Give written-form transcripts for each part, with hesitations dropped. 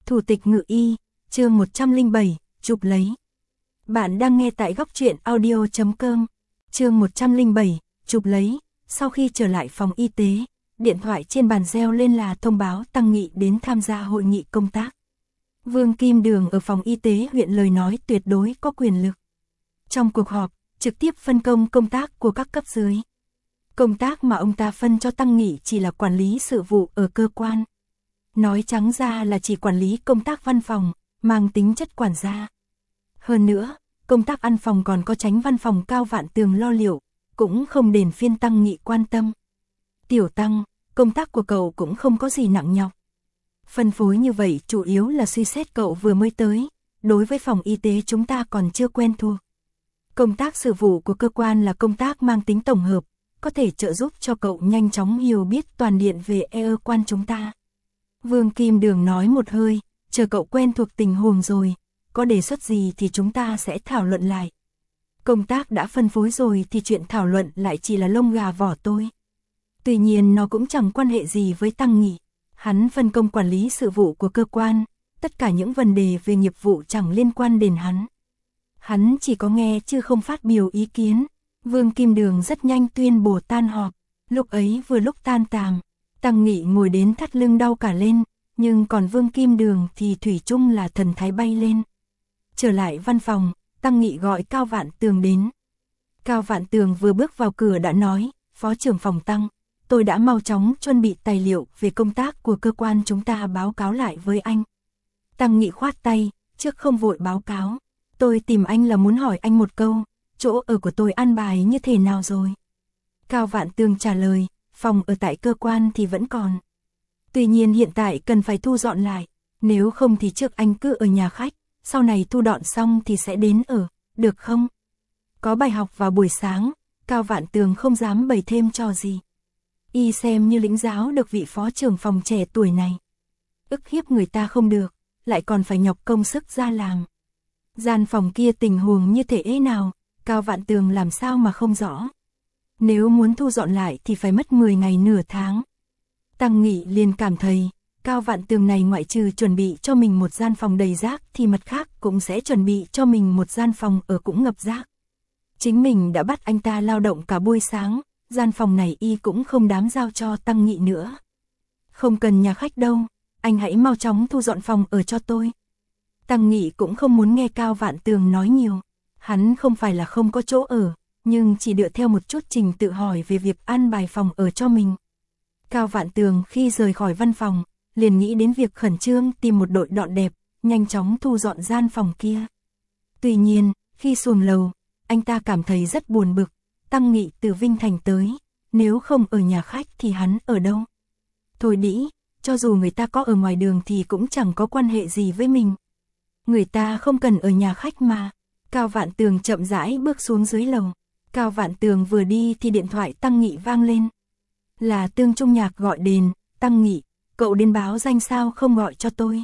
Thủ tịch Ngự Y, chương 107, chụp lấy. Bạn đang nghe tại góc truyện audio.com, chương 107, chụp lấy. Sau khi trở lại phòng y tế, điện thoại trên bàn reo lên là thông báo Tăng Nghị đến tham gia hội nghị công tác. Vương Kim Đường ở phòng y tế huyện lời nói tuyệt đối có quyền lực. Trong cuộc họp, trực tiếp phân công công tác của các cấp dưới. Công tác mà ông ta phân cho Tăng Nghị chỉ là quản lý sự vụ ở cơ quan. Nói trắng ra là chỉ quản lý công tác văn phòng, mang tính chất quản gia. Hơn nữa, công tác ăn phòng còn có Chánh văn phòng Cao Vạn Tường lo liệu, cũng không đền phiên Tăng Nghị quan tâm. Tiểu Tăng, công tác của cậu cũng không có gì nặng nhọc. Phân phối như vậy chủ yếu là suy xét cậu vừa mới tới, đối với phòng y tế chúng ta còn chưa quen thuộc. Công tác sự vụ của cơ quan là công tác mang tính tổng hợp, có thể trợ giúp cho cậu nhanh chóng hiểu biết toàn diện về quan chúng ta. Vương Kim Đường nói một hơi, chờ cậu quen thuộc tình huống rồi, có đề xuất gì thì chúng ta sẽ thảo luận lại. Công tác đã phân phối rồi thì chuyện thảo luận lại chỉ là lông gà vỏ tỏi. Tuy nhiên nó cũng chẳng quan hệ gì với Tăng Nghị. Hắn phân công quản lý sự vụ của cơ quan, tất cả những vấn đề về nghiệp vụ chẳng liên quan đến hắn. Hắn chỉ có nghe chứ không phát biểu ý kiến. Vương Kim Đường rất nhanh tuyên bố tan họp. Lúc ấy vừa lúc tan tàm, Tăng Nghị ngồi đến thắt lưng đau cả lên, nhưng còn Vương Kim Đường thì thủy chung là thần thái bay lên. Trở lại văn phòng, Tăng Nghị gọi Cao Vạn Tường đến. Cao Vạn Tường vừa bước vào cửa đã nói, Phó trưởng phòng Tăng, tôi đã mau chóng chuẩn bị tài liệu về công tác của cơ quan chúng ta báo cáo lại với anh. Tăng Nghị khoát tay, trước không vội báo cáo. Tôi tìm anh là muốn hỏi anh một câu, chỗ ở của tôi an bài như thế nào rồi? Cao Vạn Tường trả lời, phòng ở tại cơ quan thì vẫn còn. Tuy nhiên hiện tại cần phải thu dọn lại, nếu không thì trước anh cứ ở nhà khách, sau này thu dọn xong thì sẽ đến ở, được không? Có bài học vào buổi sáng, Cao Vạn Tường không dám bày thêm trò gì. Y xem như lĩnh giáo được vị phó trưởng phòng trẻ tuổi này. Ức hiếp người ta không được, lại còn phải nhọc công sức ra làm. Gian phòng kia tình huống như thế nào, Cao Vạn Tường làm sao mà không rõ. Nếu muốn thu dọn lại thì phải mất 10 ngày nửa tháng. Tăng Nghị liền cảm thấy, Cao Vạn Tường này ngoại trừ chuẩn bị cho mình một gian phòng đầy rác thì mặt khác cũng sẽ chuẩn bị cho mình một gian phòng ở cũng ngập rác. Chính mình đã bắt anh ta lao động cả buổi sáng, gian phòng này y cũng không dám giao cho Tăng Nghị nữa. Không cần nhà khách đâu, anh hãy mau chóng thu dọn phòng ở cho tôi. Tăng Nghị cũng không muốn nghe Cao Vạn Tường nói nhiều. Hắn không phải là không có chỗ ở, nhưng chỉ dựa theo một chút trình tự hỏi về việc an bài phòng ở cho mình. Cao Vạn Tường khi rời khỏi văn phòng, liền nghĩ đến việc khẩn trương tìm một đội dọn đẹp, nhanh chóng thu dọn gian phòng kia. Tuy nhiên, khi xuống lầu, anh ta cảm thấy rất buồn bực. Tăng Nghị từ Vinh Thành tới, nếu không ở nhà khách thì hắn ở đâu? Thôi đĩ, cho dù người ta có ở ngoài đường thì cũng chẳng có quan hệ gì với mình. Người ta không cần ở nhà khách mà. Cao Vạn Tường chậm rãi bước xuống dưới lầu. Cao Vạn Tường vừa đi thì điện thoại Tăng Nghị vang lên. Là Tương Trung Nhạc gọi đến. Tăng Nghị, cậu đến báo danh sao không gọi cho tôi?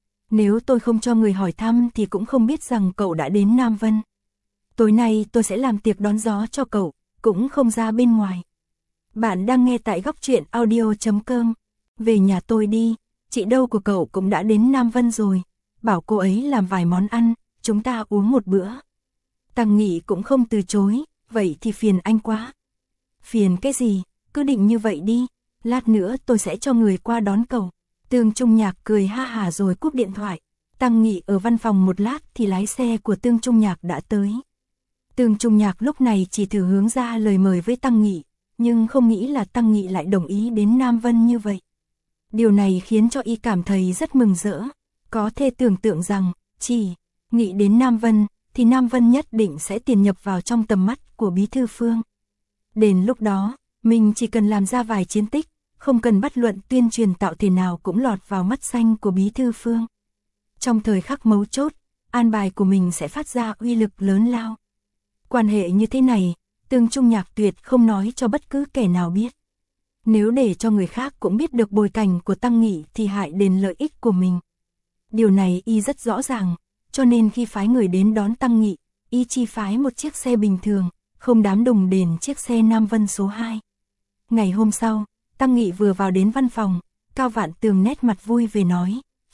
Nếu tôi không cho người hỏi thăm thì cũng không biết rằng cậu đã đến Nam Vân. Tối nay tôi sẽ làm tiệc đón gió cho cậu, cũng không ra bên ngoài. Bạn đang nghe tại góc truyện audio.com. Về nhà tôi đi, chị dâu của cậu cũng đã đến Nam Vân rồi. Bảo cô ấy làm vài món ăn, chúng ta uống một bữa. Tăng Nghị cũng không từ chối, vậy thì phiền anh quá. Phiền cái gì, cứ định như vậy đi, lát nữa tôi sẽ cho người qua đón cậu. Tương Trung Nhạc cười ha hả rồi cúp điện thoại. Tăng Nghị ở văn phòng một lát thì lái xe của Tương Trung Nhạc đã tới. Tương Trung Nhạc lúc này chỉ thử hướng ra lời mời với Tăng Nghị, nhưng không nghĩ là Tăng Nghị lại đồng ý đến Nam Vân như vậy. Điều này khiến cho y cảm thấy rất mừng rỡ. Có thể tưởng tượng rằng, chỉ nghĩ đến Nam Vân, thì Nam Vân nhất định sẽ tiền nhập vào trong tầm mắt của Bí Thư Phương. Đến lúc đó, mình chỉ cần làm ra vài chiến tích, không cần bất luận tuyên truyền tạo thể nào cũng lọt vào mắt xanh của Bí Thư Phương. Trong thời khắc mấu chốt, an bài của mình sẽ phát ra uy lực lớn lao. Quan hệ như thế này, Tương Trung Nhạc tuyệt không nói cho bất cứ kẻ nào biết. Nếu để cho người khác cũng biết được bối cảnh của Tăng Nghị thì hại đến lợi ích của mình. Điều này y rất rõ ràng, cho nên khi phái người đến đón Tăng Nghị, y chỉ phái một chiếc xe bình thường, không đám đùng đền chiếc xe Nam Vân số 2. Ngày hôm sau, Tăng Nghị vừa vào đến văn phòng, Cao Vạn Tường nét mặt vui về nói,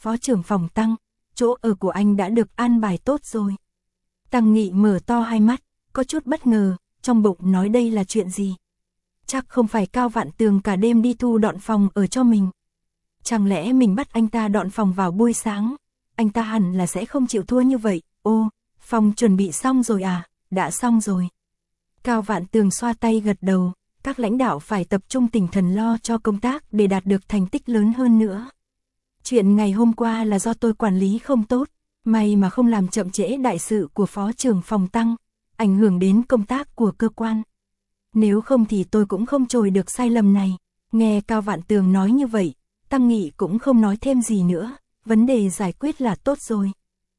phó trưởng phòng Tăng, chỗ ở của anh đã được an bài tốt rồi. Tăng Nghị mở to hai mắt, có chút bất ngờ, trong bụng nói đây là chuyện gì. Chắc không phải Cao Vạn Tường cả đêm đi thu dọn phòng ở cho mình. Chẳng lẽ mình bắt anh ta dọn phòng vào buổi sáng, anh ta hẳn là sẽ không chịu thua như vậy. Ô, phòng chuẩn bị xong rồi à? Đã xong rồi. Cao Vạn Tường xoa tay gật đầu, các lãnh đạo phải tập trung tinh thần lo cho công tác để đạt được thành tích lớn hơn nữa. Chuyện ngày hôm qua là do tôi quản lý không tốt, may mà không làm chậm trễ đại sự của phó trưởng phòng Tăng, ảnh hưởng đến công tác của cơ quan. Nếu không thì tôi cũng không trồi được sai lầm này. Nghe Cao Vạn Tường nói như vậy, Tăng Nghị cũng không nói thêm gì nữa, vấn đề giải quyết là tốt rồi.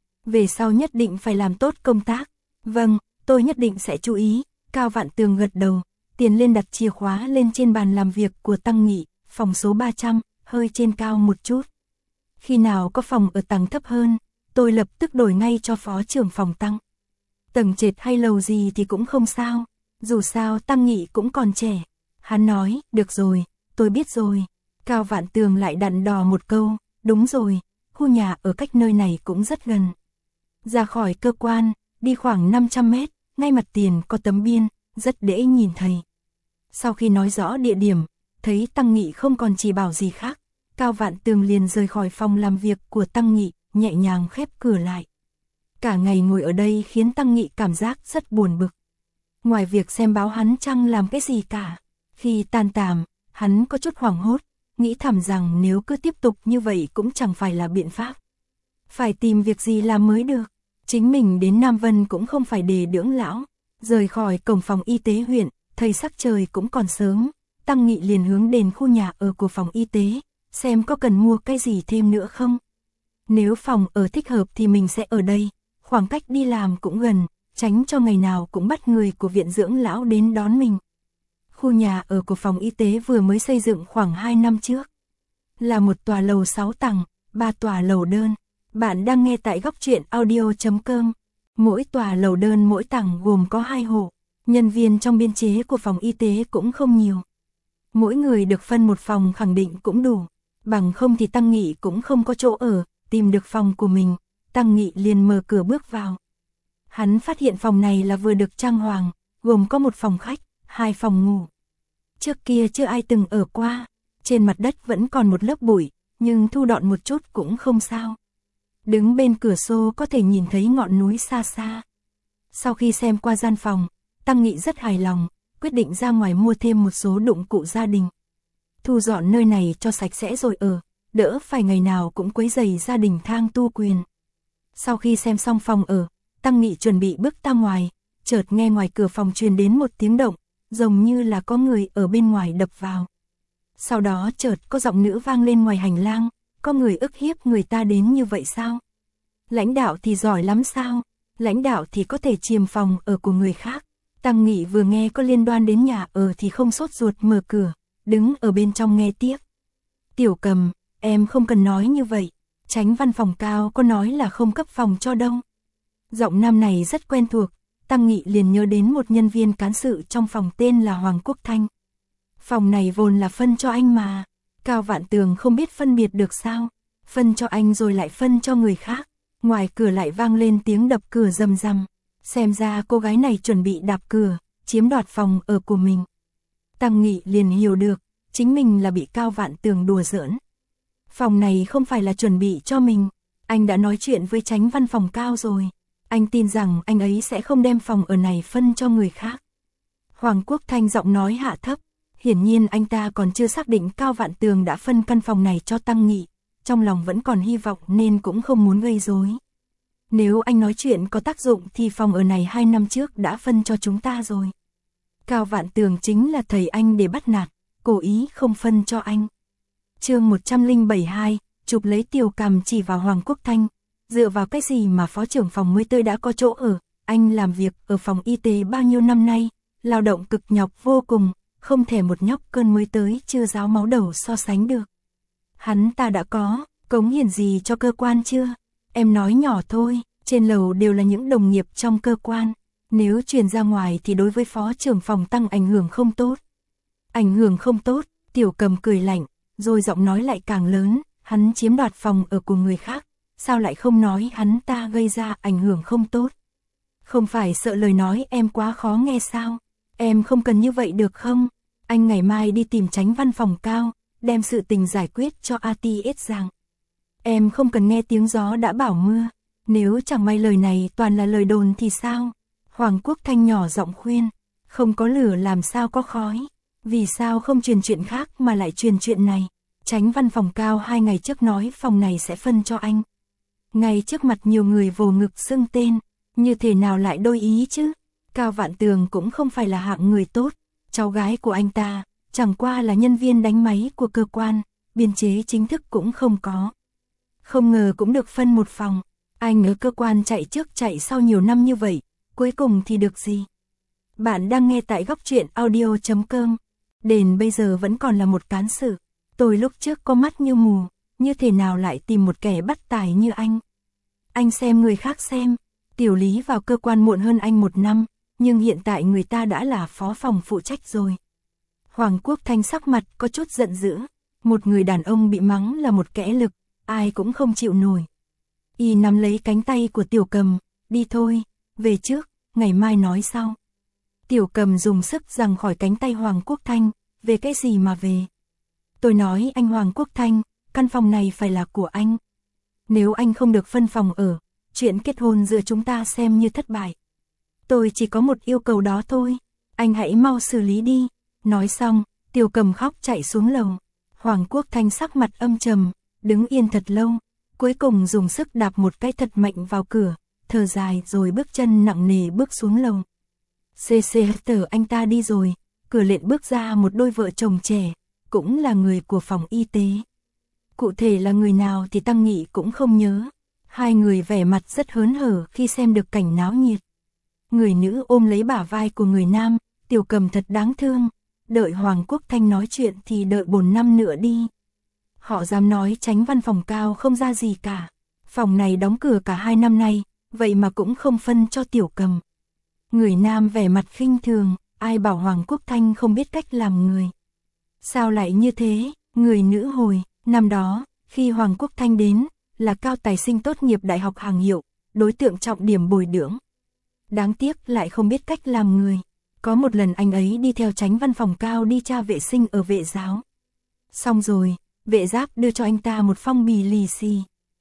Về sau nhất định phải làm tốt công tác. Vâng, tôi nhất định sẽ chú ý. Cao Vạn Tường gật đầu, tiến lên đặt chìa khóa lên trên bàn làm việc của Tăng Nghị, phòng số 300, hơi trên cao một chút. Khi nào có phòng ở tầng thấp hơn, tôi lập tức đổi ngay cho phó trưởng phòng Tăng. Tầng trệt hay lầu gì thì cũng không sao, dù sao Tăng Nghị cũng còn trẻ. Hắn nói, được rồi, tôi biết rồi. Cao Vạn Tường lại đặn đò một câu, đúng rồi, khu nhà ở cách nơi này cũng rất gần. Ra khỏi cơ quan, đi khoảng 500 mét, ngay mặt tiền có tấm biên, rất dễ nhìn thấy. Sau khi nói rõ địa điểm, thấy Tăng Nghị không còn chỉ bảo gì khác, Cao Vạn Tường liền rời khỏi phòng làm việc của Tăng Nghị, nhẹ nhàng khép cửa lại. Cả ngày ngồi ở đây khiến Tăng Nghị cảm giác rất buồn bực. Ngoài việc xem báo hắn chẳng làm cái gì cả. Khi tan tàm, hắn có chút hoảng hốt, nghĩ thầm rằng nếu cứ tiếp tục như vậy cũng chẳng phải là biện pháp. Phải tìm việc gì làm mới được. Chính mình đến Nam Vân cũng không phải để dưỡng lão. Rời khỏi cổng phòng y tế huyện, thấy sắc trời cũng còn sớm, Tăng Nghị liền hướng đến khu nhà ở của phòng y tế, xem có cần mua cái gì thêm nữa không. Nếu phòng ở thích hợp thì mình sẽ ở đây, khoảng cách đi làm cũng gần, tránh cho ngày nào cũng bắt người của viện dưỡng lão đến đón mình. Khu nhà ở của phòng y tế vừa mới xây dựng khoảng 2 năm trước. Là một tòa lầu 6 tầng, 3 tòa lầu đơn. Bạn đang nghe tại góc truyện audio.com. Mỗi tòa lầu đơn mỗi tầng gồm có 2 hộ. Nhân viên trong biên chế của phòng y tế cũng không nhiều. Mỗi người được phân một phòng khẳng định cũng đủ. Bằng không thì Tăng Nghị cũng không có chỗ ở, tìm được phòng của mình. Tăng Nghị liền mở cửa bước vào. Hắn phát hiện phòng này là vừa được trang hoàng, gồm có một phòng khách, 2 phòng ngủ. Trước kia chưa ai từng ở qua, trên mặt đất vẫn còn một lớp bụi, nhưng thu dọn một chút cũng không sao. Đứng bên cửa sổ có thể nhìn thấy ngọn núi xa xa. Sau khi xem qua gian phòng, Tăng Nghị rất hài lòng, quyết định ra ngoài mua thêm một số dụng cụ gia đình. Thu dọn nơi này cho sạch sẽ rồi ở, đỡ phải ngày nào cũng quấy rầy gia đình Thang Tu Quyền. Sau khi xem xong phòng ở, Tăng Nghị chuẩn bị bước ra ngoài, chợt nghe ngoài cửa phòng truyền đến một tiếng động, giống như là có người ở bên ngoài đập vào. Sau đó chợt có giọng nữ vang lên ngoài hành lang, có người ức hiếp người ta đến như vậy sao? Lãnh đạo thì giỏi lắm sao? Lãnh đạo thì có thể chiếm phòng ở của người khác. Tăng Nghị vừa nghe có liên quan đến nhà ở thì không sốt ruột mở cửa, đứng ở bên trong nghe tiếp. Tiểu Cầm, em không cần nói như vậy, Chánh văn phòng Cao có nói là không cấp phòng cho đâu. Giọng nam này rất quen thuộc, Tăng Nghị liền nhớ đến một nhân viên cán sự trong phòng tên là Hoàng Quốc Thanh. Phòng này vốn là phân cho anh mà, Cao Vạn Tường không biết phân biệt được sao, phân cho anh rồi lại phân cho người khác. Ngoài cửa lại vang lên tiếng đập cửa rầm rầm, xem ra cô gái này chuẩn bị đạp cửa, chiếm đoạt phòng ở của mình. Tăng Nghị liền hiểu được, chính mình là bị Cao Vạn Tường đùa giỡn. Phòng này không phải là chuẩn bị cho mình, anh đã nói chuyện với Chánh văn phòng Cao rồi. Anh tin rằng anh ấy sẽ không đem phòng ở này phân cho người khác. Hoàng Quốc Thanh giọng nói hạ thấp, hiển nhiên anh ta còn chưa xác định Cao Vạn Tường đã phân căn phòng này cho Tăng Nghị, trong lòng vẫn còn hy vọng nên cũng không muốn gây rối. Nếu anh nói chuyện có tác dụng thì phòng ở này 2 năm trước đã phân cho chúng ta rồi. Cao Vạn Tường chính là thầy anh để bắt nạt, cố ý không phân cho anh. Chương 107-2, chụp lấy Tiểu Cầm chỉ vào Hoàng Quốc Thanh. Dựa vào cái gì mà phó trưởng phòng mới tới đã có chỗ ở, anh làm việc ở phòng y tế bao nhiêu năm nay, lao động cực nhọc vô cùng, không thể một nhóc cơn mới tới chưa ráo máu đầu so sánh được. Hắn ta đã có, cống hiến gì cho cơ quan chưa? Em nói nhỏ thôi, trên lầu đều là những đồng nghiệp trong cơ quan, nếu truyền ra ngoài thì đối với phó trưởng phòng Tăng ảnh hưởng không tốt. Ảnh hưởng không tốt, Tiểu Cầm cười lạnh, rồi giọng nói lại càng lớn, Hắn chiếm đoạt phòng ở của người khác, sao lại không nói hắn ta gây ra ảnh hưởng không tốt? Không phải sợ lời nói em quá khó nghe sao? Em không cần như vậy được không? Anh ngày mai đi tìm Chánh văn phòng cao, đem sự tình giải quyết cho ATS rằng. Em không cần nghe tiếng gió đã bảo mưa, nếu chẳng may lời này toàn là lời đồn thì sao? Hoàng Quốc Thanh nhỏ giọng khuyên, không có lửa làm sao có khói, vì sao không truyền chuyện khác mà lại truyền chuyện này? Chánh văn phòng cao 2 ngày trước nói phòng này sẽ phân cho anh. Ngay trước mặt nhiều người vồ ngực xưng tên, như thế nào lại đôi ý chứ? Cao Vạn Tường cũng không phải là hạng người tốt, cháu gái của anh ta, chẳng qua là nhân viên đánh máy của cơ quan, biên chế chính thức cũng không có. Không ngờ cũng được phân một phòng, anh ở cơ quan chạy trước chạy sau nhiều năm như vậy, cuối cùng thì được gì? Bạn đang nghe tại góc truyện audio.com, đến bây giờ vẫn còn là một cán sự. Tôi lúc trước có mắt như mù, như thế nào lại tìm một kẻ bắt tài như anh? Anh xem người khác xem, Tiểu Lý vào cơ quan muộn hơn anh 1 năm, nhưng hiện tại người ta đã là phó phòng phụ trách rồi. Hoàng Quốc Thanh sắc mặt có chút giận dữ, một người đàn ông bị mắng là một kẽ lực, ai cũng không chịu nổi. Y nắm lấy cánh tay của Tiểu Cầm, đi thôi, về trước, ngày mai nói sau. Tiểu Cầm dùng sức giằng khỏi cánh tay Hoàng Quốc Thanh, về cái gì mà về? Tôi nói anh Hoàng Quốc Thanh, căn phòng này phải là của anh. Nếu anh không được phân phòng ở, chuyện kết hôn giữa chúng ta xem như thất bại. Tôi chỉ có một yêu cầu đó thôi, anh hãy mau xử lý đi. Nói xong, Tiểu Cầm khóc chạy xuống lầu. Hoàng Quốc Thanh sắc mặt âm trầm, đứng yên thật lâu, cuối cùng dùng sức đạp một cái thật mạnh vào cửa, thở dài rồi bước chân nặng nề bước xuống lầu. Tờ anh ta đi rồi, cửa lện bước ra một đôi vợ chồng trẻ, cũng là người của phòng y tế. Cụ thể là người nào thì Tăng Nghị cũng không nhớ. Hai người vẻ mặt rất hớn hở khi xem được cảnh náo nhiệt. Người nữ ôm lấy bả vai của người nam, Tiểu Cầm thật đáng thương. Đợi Hoàng Quốc Thanh nói chuyện thì đợi 4 năm nữa đi. Họ dám nói Chánh văn phòng cao không ra gì cả. Phòng này đóng cửa cả 2 năm nay, vậy mà cũng không phân cho Tiểu Cầm. Người nam vẻ mặt khinh thường, ai bảo Hoàng Quốc Thanh không biết cách làm người. Sao lại như thế? Người nữ hồi, năm đó, khi Hoàng Quốc Thanh đến, là cao tài sinh tốt nghiệp đại học hàng hiệu, đối tượng trọng điểm bồi dưỡng. Đáng tiếc lại không biết cách làm người. Có một lần anh ấy đi theo Chánh văn phòng cao đi tra vệ sinh ở vệ giáo. Xong rồi, vệ giáp đưa cho anh ta một phong bì lì xì.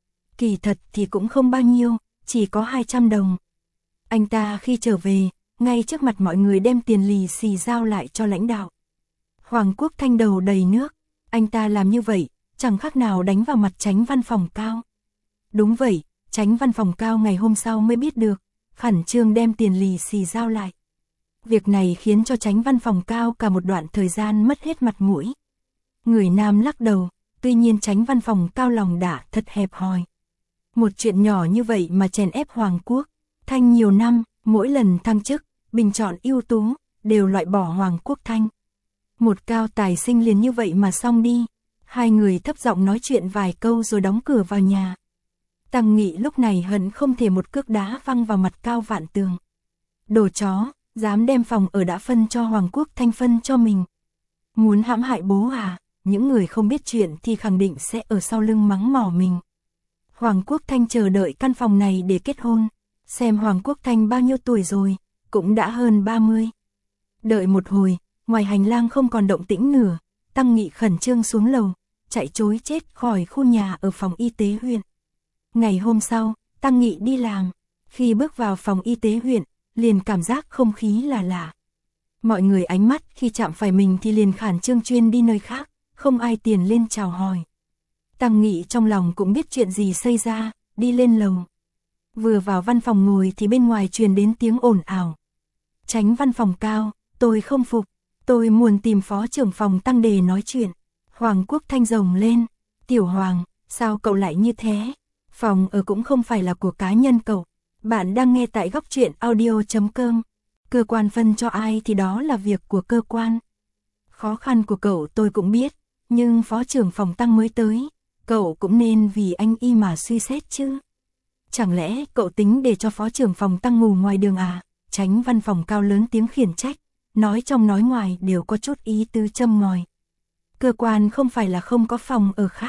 Kỳ thật thì cũng không bao nhiêu, chỉ có 200 đồng. Anh ta khi trở về, ngay trước mặt mọi người đem tiền lì xì giao lại cho lãnh đạo. Hoàng Quốc Thanh đầu đầy nước, anh ta làm như vậy, chẳng khác nào đánh vào mặt Chánh văn phòng cao. Đúng vậy, Chánh văn phòng cao ngày hôm sau mới biết được, khẩn trương đem tiền lì xì giao lại. Việc này khiến cho Chánh văn phòng cao cả một đoạn thời gian mất hết mặt mũi. Người nam lắc đầu, tuy nhiên Chánh văn phòng cao lòng dạ thật hẹp hòi. Một chuyện nhỏ như vậy mà chèn ép Hoàng Quốc Thanh nhiều năm, mỗi lần thăng chức, bình chọn ưu tú, đều loại bỏ Hoàng Quốc Thanh. Một cao tài sinh liền như vậy mà xong đi. Hai người thấp giọng nói chuyện vài câu rồi đóng cửa vào nhà. Tăng Nghị lúc này hận không thể một cước đá văng vào mặt Cao Vạn Tường. Đồ chó, dám đem phòng ở đã phân cho Hoàng Quốc Thanh phân cho mình. Muốn hãm hại bố à, những người không biết chuyện thì khẳng định sẽ ở sau lưng mắng mỏ mình. Hoàng Quốc Thanh chờ đợi căn phòng này để kết hôn. Xem Hoàng Quốc Thanh bao nhiêu tuổi rồi, cũng đã hơn 30. Đợi một hồi, ngoài hành lang không còn động tĩnh nữa, Tăng Nghị khẩn trương xuống lầu, chạy trối chết khỏi khu nhà ở phòng y tế huyện. Ngày hôm sau, Tăng Nghị đi làm, khi bước vào phòng y tế huyện, liền cảm giác không khí là lạ. Mọi người ánh mắt khi chạm phải mình thì liền khẩn trương chuyên đi nơi khác, không ai tiền lên chào hỏi. Tăng Nghị trong lòng cũng biết chuyện gì xảy ra, đi lên lầu. Vừa vào văn phòng ngồi thì bên ngoài truyền đến tiếng ồn ào. Chánh văn phòng cao, tôi không phục, tôi muốn tìm phó trưởng phòng Tăng để nói chuyện. Hoàng Quốc Thanh rồng lên, Tiểu Hoàng, sao cậu lại như thế? Phòng ở cũng không phải là của cá nhân cậu. Bạn đang nghe tại góc truyện audio.com. Cơ quan phân cho ai thì đó là việc của cơ quan. Khó khăn của cậu tôi cũng biết, nhưng phó trưởng phòng Tăng mới tới, cậu cũng nên vì anh y mà suy xét chứ. Chẳng lẽ cậu tính để cho phó trưởng phòng Tăng ngủ ngoài đường à? Chánh văn phòng cao lớn tiếng khiển trách, nói trong nói ngoài đều có chút ý tứ châm ngòi. Cơ quan không phải là không có phòng ở khác,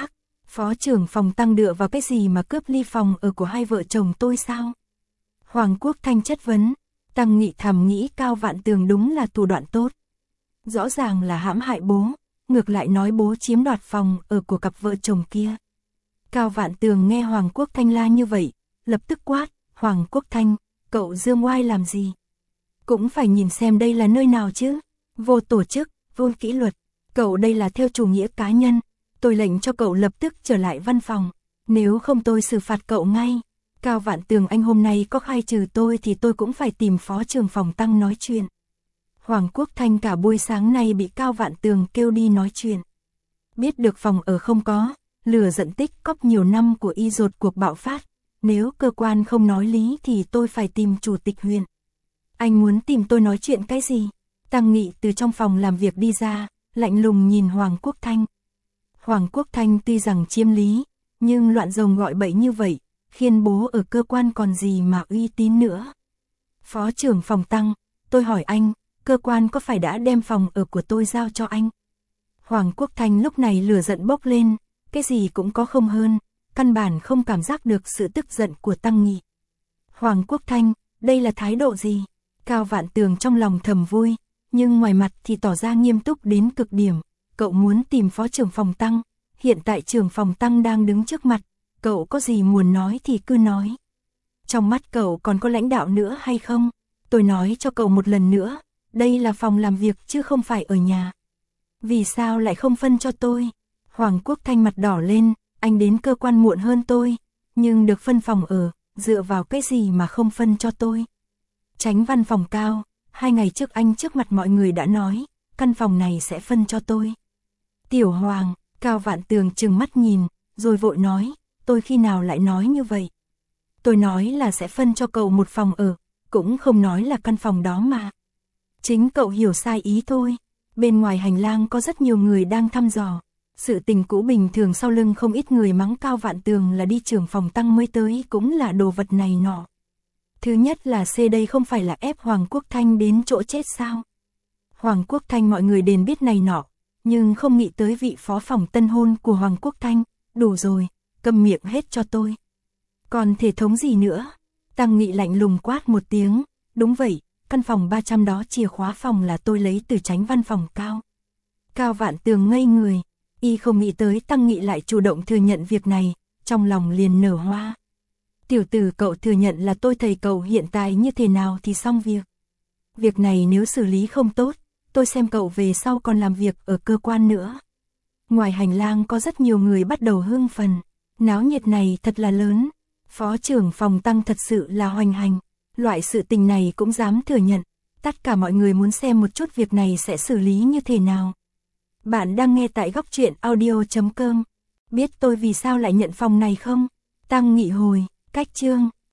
Phó trưởng phòng Tăng dựa vào cái gì mà cướp ly phòng ở của hai vợ chồng tôi sao? Hoàng Quốc Thanh chất vấn. Tăng Nghị thầm nghĩ Cao Vạn Tường đúng là thủ đoạn tốt. Rõ ràng là hãm hại bố, ngược lại nói bố chiếm đoạt phòng ở của cặp vợ chồng kia. Cao Vạn Tường nghe Hoàng Quốc Thanh la như vậy, lập tức quát, Hoàng Quốc Thanh, cậu dương oai làm gì? Cũng phải nhìn xem đây là nơi nào chứ, vô tổ chức, vô kỷ luật, cậu đây là theo chủ nghĩa cá nhân, tôi lệnh cho cậu lập tức trở lại văn phòng, nếu không tôi xử phạt cậu ngay. Cao Vạn Tường anh hôm nay có khai trừ tôi thì tôi cũng phải tìm phó trưởng phòng Tăng nói chuyện. Hoàng Quốc Thanh cả buổi sáng nay bị Cao Vạn Tường kêu đi nói chuyện. Biết được phòng ở không có, lửa giận tích cóp nhiều năm của y rột cuộc bạo phát, nếu cơ quan không nói lý thì tôi phải tìm chủ tịch huyện. Anh muốn tìm tôi nói chuyện cái gì? Tăng Nghị từ trong phòng làm việc đi ra, lạnh lùng nhìn Hoàng Quốc Thanh. Hoàng Quốc Thanh tuy rằng chiếm lý, nhưng loạn rồng gọi bậy như vậy, khiên bố ở cơ quan còn gì mà uy tín nữa. Phó trưởng phòng Tăng, tôi hỏi anh, cơ quan có phải đã đem phòng ở của tôi giao cho anh? Hoàng Quốc Thanh lúc này lửa giận bốc lên, cái gì cũng có không hơn, căn bản không cảm giác được sự tức giận của Tăng Nghị. Hoàng Quốc Thanh, đây là thái độ gì? Cao Vạn Tường trong lòng thầm vui, nhưng ngoài mặt thì tỏ ra nghiêm túc đến cực điểm. Cậu muốn tìm phó trưởng phòng Tăng, hiện tại trưởng phòng Tăng đang đứng trước mặt, cậu có gì muốn nói thì cứ nói. Trong mắt cậu còn có lãnh đạo nữa hay không? Tôi nói cho cậu một lần nữa, đây là phòng làm việc chứ không phải ở nhà. Vì sao lại không phân cho tôi? Hoàng Quốc Thanh mặt đỏ lên, anh đến cơ quan muộn hơn tôi, nhưng được phân phòng ở, dựa vào cái gì mà không phân cho tôi? Chánh văn phòng Cao, 2 ngày trước anh trước mặt mọi người đã nói, căn phòng này sẽ phân cho tôi. Tiểu Hoàng, Cao Vạn Tường trừng mắt nhìn, rồi vội nói, tôi khi nào lại nói như vậy? Tôi nói là sẽ phân cho cậu một phòng ở, cũng không nói là căn phòng đó mà. Chính cậu hiểu sai ý thôi. Bên ngoài hành lang có rất nhiều người đang thăm dò. Sự tình cũ bình thường sau lưng không ít người mắng Cao Vạn Tường là đi trưởng phòng Tăng mới tới cũng là đồ vật này nọ. Thứ nhất là C đây không phải là ép Hoàng Quốc Thanh đến chỗ chết sao? Hoàng Quốc Thanh mọi người đều biết này nọ, nhưng không nghĩ tới vị phó phòng tân hôn của Hoàng Quốc Thanh. Đủ rồi, câm miệng hết cho tôi. Còn thể thống gì nữa? Tăng Nghị lạnh lùng quát một tiếng, đúng vậy, căn phòng 300 đó chìa khóa phòng là tôi lấy từ chánh văn phòng Cao. Cao Vạn Tường ngây người, y không nghĩ tới Tăng Nghị lại chủ động thừa nhận việc này, trong lòng liền nở hoa. Tiểu tử cậu thừa nhận là tôi thầy cậu hiện tại như thế nào thì xong việc. Việc này nếu xử lý không tốt, tôi xem cậu về sau còn làm việc ở cơ quan nữa. Ngoài hành lang có rất nhiều người bắt đầu hưng phần, náo nhiệt này thật là lớn. Phó trưởng phòng Tăng thật sự là hoành hành, loại sự tình này cũng dám thừa nhận. Tất cả mọi người muốn xem một chút việc này sẽ xử lý như thế nào. Bạn đang nghe tại Góc Truyện Audio.com. Biết tôi vì sao lại nhận phòng này không? Tăng Nghị hồi, cách chương.